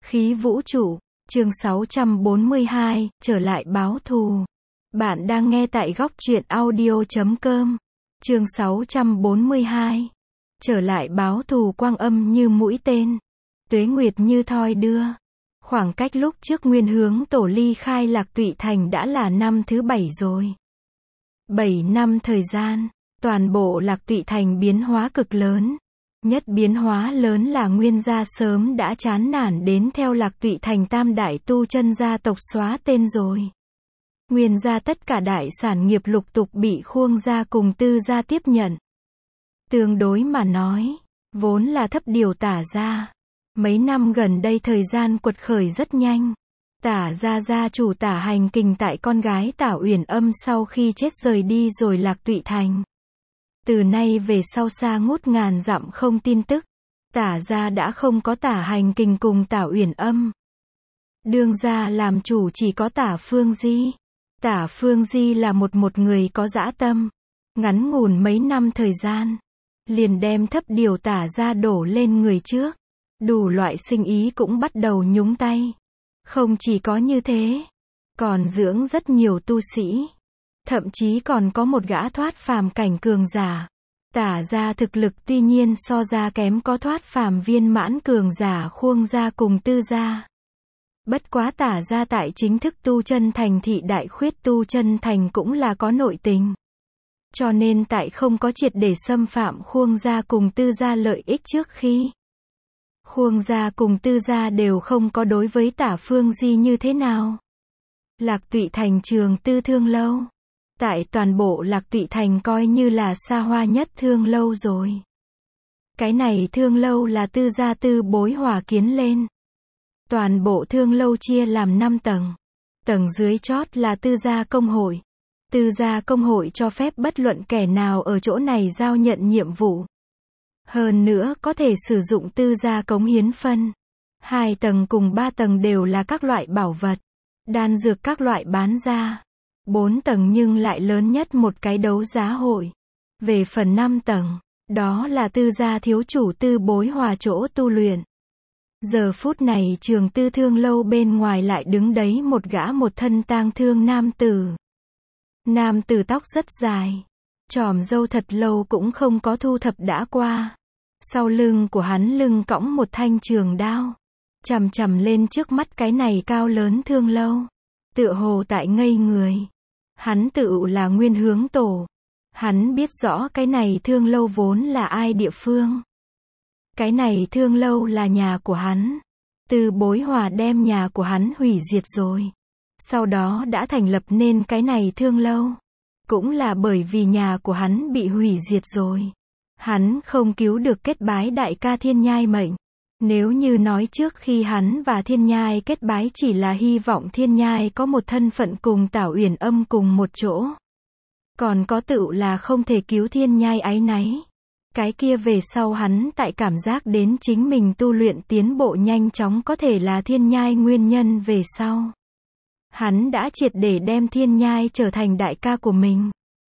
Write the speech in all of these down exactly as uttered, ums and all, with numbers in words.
Khí vũ trụ, chương sáu trăm bốn mươi hai, trở lại báo thù. Bạn đang nghe tại góc truyện audio chấm com. Chương sáu trăm bốn mươi hai. Trở lại báo thù. Quang âm như mũi tên, tuế nguyệt như thoi đưa. Khoảng cách lúc trước Nguyên Hướng Tổ ly khai Lạc Tụy Thành đã là năm thứ bảy rồi. Bảy năm thời gian, toàn bộ Lạc Tụy Thành biến hóa cực lớn. Nhất biến hóa lớn là Nguyên gia sớm đã chán nản đến theo Lạc Tụy Thành tam đại tu chân gia tộc xóa tên rồi. Nguyên gia tất cả đại sản nghiệp lục tục bị Khuông gia cùng Tư gia tiếp nhận. Tương đối mà nói, vốn là thấp điều Tả gia. Mấy năm gần đây thời gian quật khởi rất nhanh. Tả gia gia chủ Tả Hành Kình tại con gái Tả Uyển Âm sau khi chết rời đi rồi Lạc Tụy Thành. Từ nay về sau xa ngút ngàn dặm không tin tức. Tả gia đã không có Tả Hành Kình cùng Tả Uyển Âm. Đương gia làm chủ chỉ có Tả Phương Di. Tả Phương Di là một một người có dã tâm. Ngắn ngủn mấy năm thời gian, liền đem thấp điều Tả gia đổ lên người trước. Đủ loại sinh ý cũng bắt đầu nhúng tay. Không chỉ có như thế, còn dưỡng rất nhiều tu sĩ. Thậm chí còn có một gã thoát phàm cảnh cường giả. Tả gia thực lực tuy nhiên so ra kém có thoát phàm viên mãn cường giả Khuông gia cùng Tư gia. Bất quá Tả gia tại chính thức tu chân thành thị Đại Khuyết tu chân thành cũng là có nội tình. Cho nên tại không có triệt để xâm phạm Khuông gia cùng Tư gia lợi ích trước khi. Khuông gia cùng Tư gia đều không có đối với Tả Phương Di như thế nào. Lạc Tụy Thành Trường Tư Thương Lâu. Tại toàn bộ Lạc Tụy Thành coi như là xa hoa nhất thương lâu rồi. Cái này thương lâu là Tư gia Tư Bối hòa kiến lên. Toàn bộ thương lâu chia làm năm tầng. Tầng dưới chót là Tư gia công hội. Tư gia công hội cho phép bất luận kẻ nào ở chỗ này giao nhận nhiệm vụ. Hơn nữa có thể sử dụng Tư gia cống hiến phân. Hai tầng cùng ba tầng đều là các loại bảo vật, đan dược các loại bán ra. Bốn tầng nhưng lại lớn nhất một cái đấu giá hội. Về phần năm tầng, đó là Tư gia thiếu chủ Tư Bối hòa chỗ tu luyện. Giờ phút này Trường Tư Thương Lâu bên ngoài lại đứng đấy một gã một thân tang thương nam tử. Nam tử tóc rất dài, chòm râu thật lâu cũng không có thu thập đã qua. Sau lưng của hắn lưng cõng một thanh trường đao, chằm chằm lên trước mắt cái này cao lớn thương lâu, tựa hồ tại ngây người. Hắn tự là Nguyên Hướng Tổ. Hắn biết rõ cái này thương lâu vốn là ai địa phương. Cái này thương lâu là nhà của hắn. Tư Bối hòa đem nhà của hắn hủy diệt rồi. Sau đó đã thành lập nên cái này thương lâu. Cũng là bởi vì nhà của hắn bị hủy diệt rồi. Hắn không cứu được kết bái đại ca Thiên Nhai mệnh. Nếu như nói trước khi hắn và Thiên Nhai kết bái chỉ là hy vọng Thiên Nhai có một thân phận cùng Tả Uyển Âm cùng một chỗ. Còn có tự là không thể cứu Thiên Nhai áy náy. Cái kia về sau hắn tại cảm giác đến chính mình tu luyện tiến bộ nhanh chóng có thể là Thiên Nhai nguyên nhân về sau. Hắn đã triệt để đem Thiên Nhai trở thành đại ca của mình.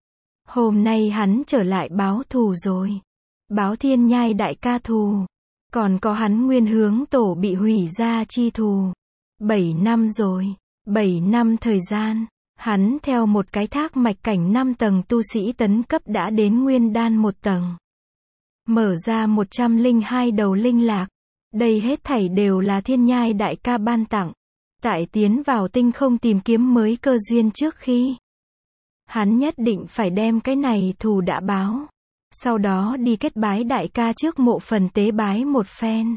Hôm nay hắn trở lại báo thù rồi. Báo Thiên Nhai đại ca thù. Còn có hắn Nguyên Hướng Tổ bị hủy gia chi thù. Bảy năm rồi. Bảy năm thời gian. Hắn theo một cái thác mạch cảnh năm tầng tu sĩ tấn cấp đã đến nguyên đan một tầng. Mở ra một trăm lẻ hai đầu linh lạc. Đây hết thảy đều là Thiên Nhai đại ca ban tặng. Tại tiến vào tinh không tìm kiếm mới cơ duyên trước khi. Hắn nhất định phải đem cái này thù đã báo. Sau đó đi kết bái đại ca trước mộ phần tế bái một phen.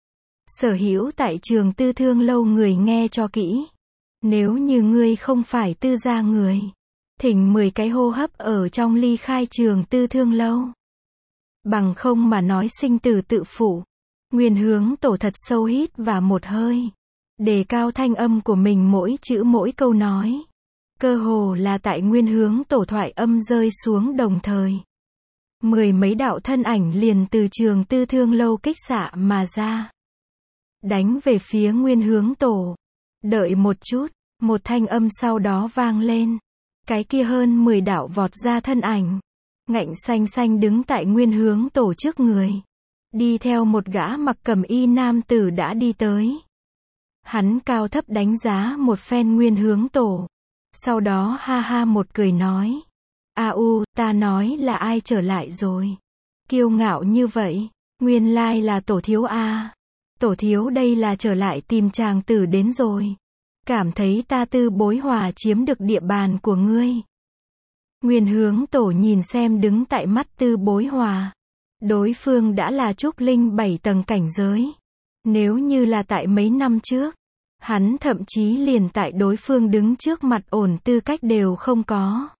Sở hữu tại Trường Tư Thương Lâu người nghe cho kỹ. Nếu như ngươi không phải Tư gia người, thỉnh mười cái hô hấp ở trong ly khai Trường Tư Thương Lâu. Bằng không mà nói sinh tử tự phụ. Nguyên Hướng Tổ thật sâu hít và một hơi. Đề cao thanh âm của mình mỗi chữ mỗi câu nói. Cơ hồ là tại Nguyên Hướng Tổ thoại âm rơi xuống đồng thời. Mười mấy đạo thân ảnh liền từ Trường Tư Thương Lâu kích xạ mà ra. Đánh về phía Nguyên Hướng Tổ. Đợi một chút, một thanh âm sau đó vang lên. Cái kia hơn mười đạo vọt ra thân ảnh. Ngạnh xanh xanh đứng tại Nguyên Hướng Tổ trước người. Đi theo một gã mặc cẩm y nam tử đã đi tới. Hắn cao thấp đánh giá một phen Nguyên Hướng Tổ. Sau đó ha ha một cười nói. A u, ta nói là ai trở lại rồi? Kiêu ngạo như vậy, nguyên lai là Tổ thiếu a. Tổ thiếu đây là trở lại tìm chàng tử đến rồi. Cảm thấy ta Tư Bối Hòa chiếm được địa bàn của ngươi. Nguyên Hướng Tổ nhìn xem đứng tại mắt Tư Bối Hòa. Đối phương đã là trúc linh bảy tầng cảnh giới. Nếu như là tại mấy năm trước, hắn thậm chí liền tại đối phương đứng trước mặt ổn tư cách đều không có.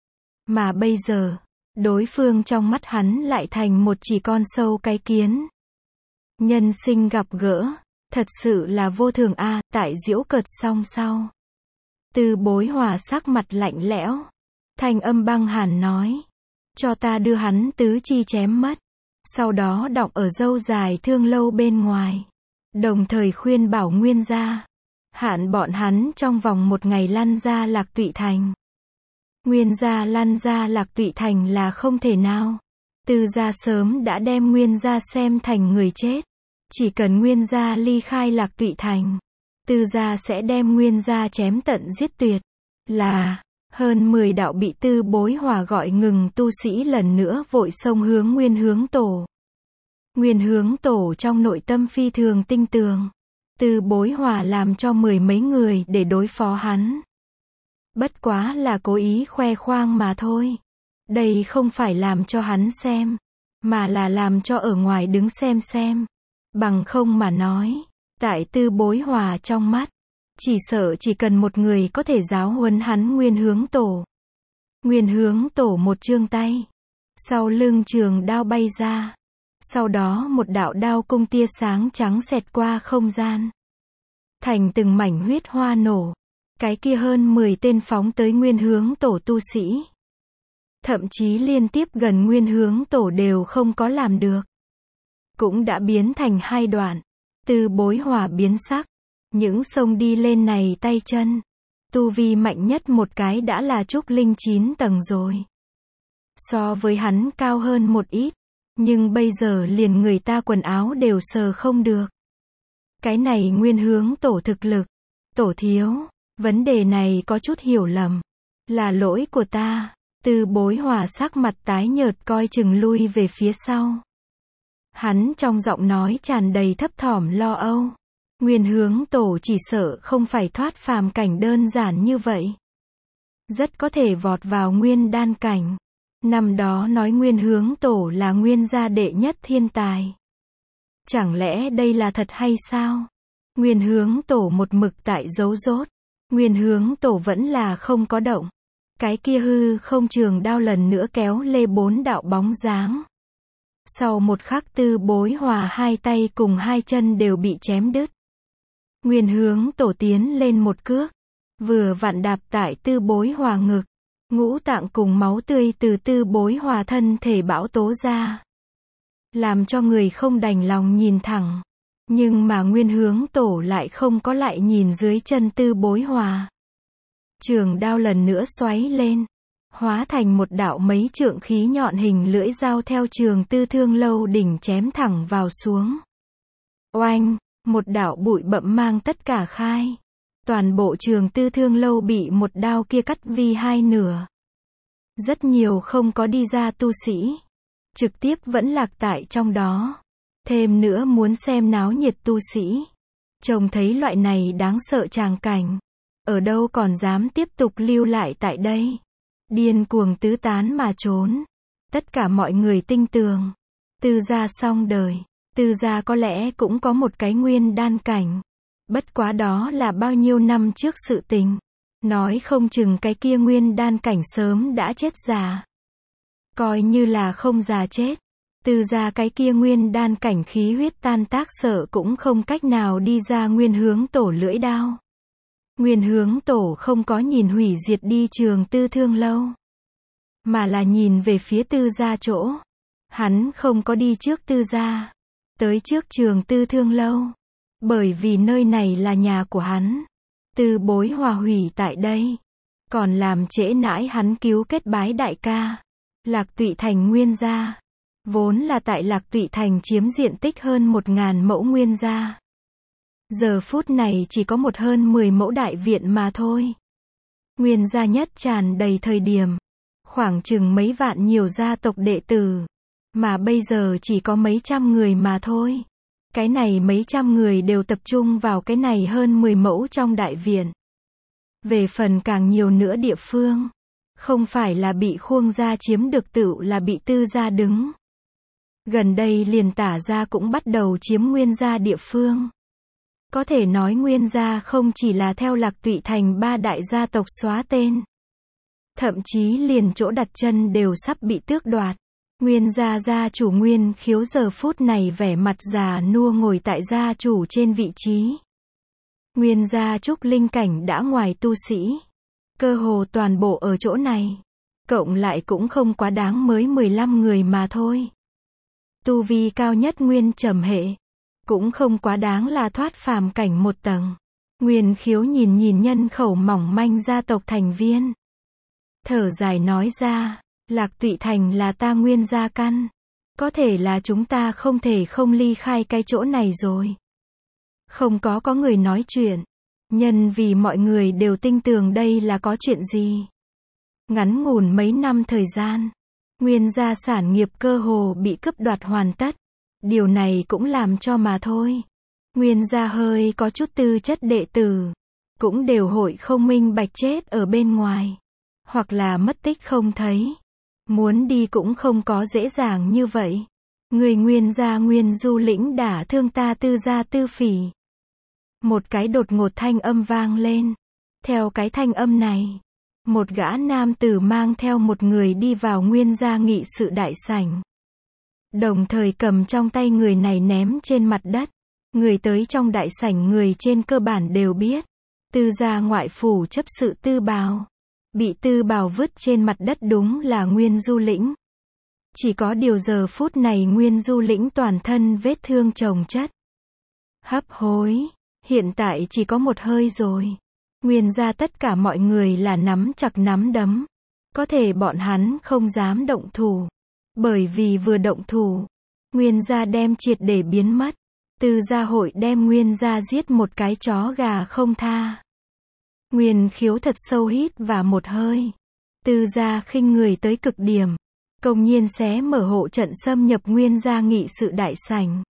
Mà bây giờ, đối phương trong mắt hắn lại thành một chỉ con sâu cái kiến. Nhân sinh gặp gỡ, thật sự là vô thường a. Tại giễu cợt xong sau, Tư Bối Hòa sắc mặt lạnh lẽo, thanh âm băng hàn nói. Cho ta đưa hắn tứ chi chém mất. Sau đó đọng ở râu dài thương lâu bên ngoài. Đồng thời khuyên bảo Nguyên gia, hạn bọn hắn trong vòng một ngày lăn ra Lạc Tụy Thành. Nguyên gia lăn ra Lạc Tụy Thành là không thể nào. Tư gia sớm đã đem Nguyên gia xem thành người chết. Chỉ cần Nguyên gia ly khai Lạc Tụy Thành, Tư gia sẽ đem Nguyên gia chém tận giết tuyệt. Là, hơn mười đạo bị Tư Bối Hòa gọi ngừng tu sĩ lần nữa vội xông hướng Nguyên Hướng Tổ. Nguyên Hướng Tổ trong nội tâm phi thường tinh tường. Tư Bối Hòa làm cho mười mấy người để đối phó hắn. Bất quá là cố ý khoe khoang mà thôi. Đây không phải làm cho hắn xem, mà là làm cho ở ngoài đứng xem xem. Bằng không mà nói, tại Tư Bối Hòa trong mắt, chỉ sợ chỉ cần một người có thể giáo huấn hắn Nguyên Hướng Tổ. Nguyên Hướng Tổ một chương tay, sau lưng trường đao bay ra. Sau đó một đạo đao cung tia sáng trắng xẹt qua không gian. Thành từng mảnh huyết hoa nổ. Cái kia hơn mười tên phóng tới Nguyên Hướng Tổ tu sĩ. Thậm chí liên tiếp gần Nguyên Hướng Tổ đều không có làm được. Cũng đã biến thành hai đoạn. Tư Bối Hòa biến sắc. Những sông đi lên này tay chân. Tu vi mạnh nhất một cái đã là trúc linh chín tầng rồi. So với hắn cao hơn một ít. Nhưng bây giờ liền người ta quần áo đều sờ không được. Cái này Nguyên Hướng Tổ thực lực. Tổ thiếu, vấn đề này có chút hiểu lầm. Là lỗi của ta. Tư Bối Hòa sắc mặt tái nhợt coi chừng lui về phía sau. Hắn trong giọng nói tràn đầy thấp thỏm lo âu. Nguyên Hướng Tổ chỉ sợ không phải thoát phàm cảnh đơn giản như vậy. Rất có thể vọt vào nguyên đan cảnh. Năm đó nói Nguyên Hướng Tổ là Nguyên gia đệ nhất thiên tài. Chẳng lẽ đây là thật hay sao? Nguyên Hướng Tổ một mực tại giấu rốt. Nguyên Hướng Tổ vẫn là không có động. Cái kia hư không trường đao lần nữa kéo lê bốn đạo bóng dáng. Sau một khắc Tư Bối Hòa hai tay cùng hai chân đều bị chém đứt. Nguyên Hướng Tổ tiến lên một cước. Vừa vặn đạp tại Tư Bối Hòa ngực. Ngũ tạng cùng máu tươi từ Tư Bối Hòa thân thể bão tố ra. Làm cho người không đành lòng nhìn thẳng. Nhưng mà Nguyên Hướng Tổ lại không có lại nhìn dưới chân Tư Bối Hòa. Trường đao lần nữa xoáy lên. Hóa thành một đạo mấy trượng khí nhọn hình lưỡi dao theo trường Tư Thương Lâu đỉnh chém thẳng vào xuống. Oanh, một đạo bụi bậm mang tất cả khai. Toàn bộ trường Tư Thương Lâu bị một đao kia cắt vi hai nửa. Rất nhiều không có đi ra tu sĩ. Trực tiếp vẫn lạc tại trong đó. Thêm nữa muốn xem náo nhiệt tu sĩ. Trông thấy loại này đáng sợ tràng cảnh. Ở đâu còn dám tiếp tục lưu lại tại đây. Điên cuồng tứ tán mà trốn. Tất cả mọi người tinh tường. Tư gia xong đời. Tư gia có lẽ cũng có một cái nguyên đan cảnh. Bất quá đó là bao nhiêu năm trước sự tình. Nói không chừng cái kia nguyên đan cảnh sớm đã chết già. Coi như là không già chết. Tư gia cái kia nguyên đan cảnh khí huyết tan tác sợ cũng không cách nào đi ra Nguyên Hướng Tổ lưỡi đao. Nguyên Hướng Tổ không có nhìn hủy diệt đi trường Tư Thương Lâu. Mà là nhìn về phía Tư gia chỗ. Hắn không có đi trước Tư gia. Tới trước trường Tư Thương Lâu. Bởi vì nơi này là nhà của hắn. Tư Bối Hòa hủy tại đây. Còn làm trễ nãi hắn cứu kết bái đại ca. Lạc Tụy Thành Nguyên gia. Vốn là tại Lạc Tụy Thành chiếm diện tích hơn một ngàn mẫu nguyên gia. Giờ phút này chỉ có một hơn mười mẫu đại viện mà thôi. Nguyên gia nhất tràn đầy thời điểm, khoảng chừng mấy vạn nhiều gia tộc đệ tử, mà bây giờ chỉ có mấy trăm người mà thôi. Cái này mấy trăm người đều tập trung vào cái này hơn mười mẫu trong đại viện. Về phần càng nhiều nữa địa phương, không phải là bị Khuông gia chiếm được tựu là bị Tư gia đứng. Gần đây liền Tả gia cũng bắt đầu chiếm Nguyên gia địa phương. Có thể nói Nguyên gia không chỉ là theo Lạc Tụy thành ba đại gia tộc xóa tên, thậm chí liền chỗ đặt chân đều sắp bị tước đoạt. Nguyên gia gia chủ Nguyên Khiếu giờ phút này vẻ mặt già nua ngồi tại gia chủ trên vị trí. Nguyên gia trúc linh cảnh đã ngoài tu sĩ, cơ hồ toàn bộ ở chỗ này, cộng lại cũng không quá đáng mới mười lăm người mà thôi. Tu vi cao nhất Nguyên Trầm hệ, cũng không quá đáng là thoát phàm cảnh một tầng. Nguyên Khiếu nhìn nhìn nhân khẩu mỏng manh gia tộc thành viên, thở dài nói ra, Lạc Tụy thành là ta Nguyên gia căn, có thể là chúng ta không thể không ly khai cái chỗ này rồi. Không có có người nói chuyện, nhân vì mọi người đều tin tưởng đây là có chuyện gì. Ngắn ngủn mấy năm thời gian, Nguyên gia sản nghiệp cơ hồ bị cướp đoạt hoàn tất. Điều này cũng làm cho mà thôi. Nguyên gia hơi có chút tư chất đệ tử, cũng đều hội không minh bạch chết ở bên ngoài, hoặc là mất tích không thấy. Muốn đi cũng không có dễ dàng như vậy. Người Nguyên gia Nguyên Du lĩnh đả thương ta Tư gia Tư Phỉ. Một cái đột ngột thanh âm vang lên. Theo cái thanh âm này, một gã nam tử mang theo một người đi vào Nguyên gia nghị sự đại sảnh. Đồng thời cầm trong tay người này ném trên mặt đất. Người tới trong đại sảnh người trên cơ bản đều biết. Tư gia ngoại phủ chấp sự Tư Bào. Bị Tư Bào vứt trên mặt đất đúng là Nguyên Du lĩnh. Chỉ có điều giờ phút này Nguyên Du lĩnh toàn thân vết thương chồng chất. Hấp hối. Hiện tại chỉ có một hơi rồi. Nguyên gia tất cả mọi người là nắm chặt nắm đấm. Có thể bọn hắn không dám động thủ. Bởi vì vừa động thủ, Nguyên gia đem triệt để biến mất. Tư gia hội đem Nguyên gia giết một cái chó gà không tha. Nguyên Khiếu thật sâu hít và một hơi. Tư gia khinh người tới cực điểm, công nhiên xé mở hộ trận xâm nhập Nguyên gia nghị sự đại sảnh.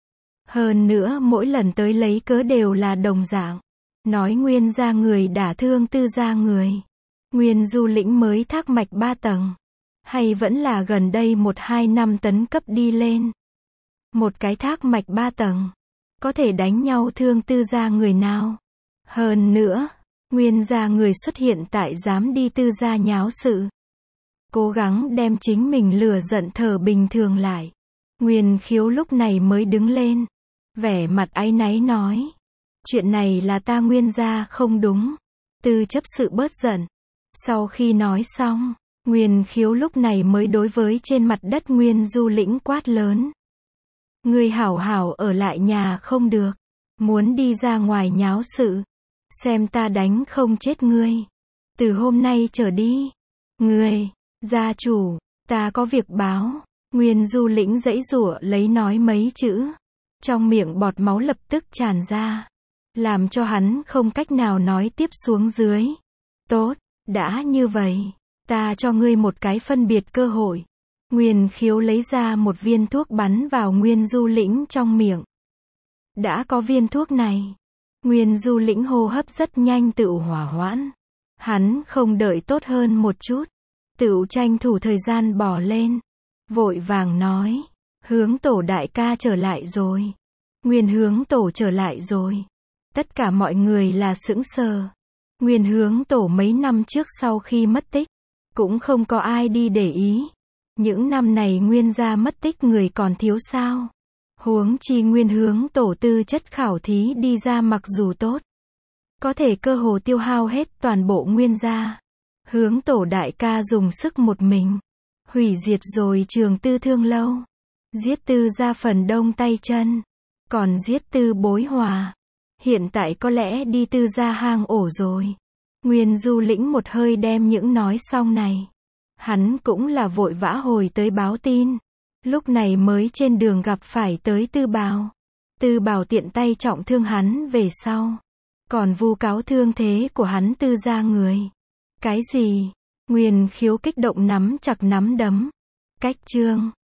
Hơn nữa mỗi lần tới lấy cớ đều là đồng dạng. Nói Nguyên gia người đả thương Tư gia người. Nguyên Du lĩnh mới thác mạch ba tầng. Hay vẫn là gần đây một hai năm tấn cấp đi lên. Một cái thác mạch ba tầng. Có thể đánh nhau thương Tư gia người nào. Hơn nữa, Nguyên gia người xuất hiện tại dám đi Tư gia nháo sự. Cố gắng đem chính mình lừa giận thở bình thường lại. Nguyên Khiếu lúc này mới đứng lên. Vẻ mặt áy náy nói. Chuyện này là ta Nguyên gia không đúng. Tư chấp sự bớt giận. Sau khi nói xong, Nguyên Khiếu lúc này mới đối với trên mặt đất Nguyên Du lĩnh quát lớn. Ngươi hảo hảo ở lại nhà không được. Muốn đi ra ngoài nháo sự. Xem ta đánh không chết ngươi. Từ hôm nay trở đi. Ngươi, gia chủ, ta có việc báo. Nguyên Du lĩnh giãy giụa lấy nói mấy chữ. Trong miệng bọt máu lập tức tràn ra. Làm cho hắn không cách nào nói tiếp xuống dưới. Tốt, đã như vậy. Ta cho ngươi một cái phân biệt cơ hội. Nguyên Khiếu lấy ra một viên thuốc bắn vào Nguyên Du lĩnh trong miệng. Đã có viên thuốc này, Nguyên Du lĩnh hô hấp rất nhanh tự hỏa hoãn. Hắn không đợi tốt hơn một chút, tự tranh thủ thời gian bỏ lên. Vội vàng nói, Hướng tổ đại ca trở lại rồi. Nguyên Hướng tổ trở lại rồi. Tất cả mọi người là sững sờ. Nguyên Hướng tổ mấy năm trước sau khi mất tích, cũng không có ai đi để ý. Những năm này Nguyên gia mất tích người còn thiếu sao. Huống chi Nguyên Hướng tổ tư chất khảo thí đi ra mặc dù tốt, có thể cơ hồ tiêu hao hết toàn bộ Nguyên gia. Hướng tổ đại ca dùng sức một mình, hủy diệt rồi Trường Tư Thương Lâu. Giết Tư gia phần đông tay chân. Còn giết Tư Bối Hòa. Hiện tại có lẽ đi Tư gia hang ổ rồi. Nguyên Du lĩnh một hơi đem những nói xong này. Hắn cũng là vội vã hồi tới báo tin. Lúc này mới trên đường gặp phải tới Tư Bào. Tư Bảo tiện tay trọng thương hắn về sau. Còn vu cáo thương thế của hắn Tư gia người. Cái gì? Nguyên Khiếu kích động nắm chặt nắm đấm. Cách chương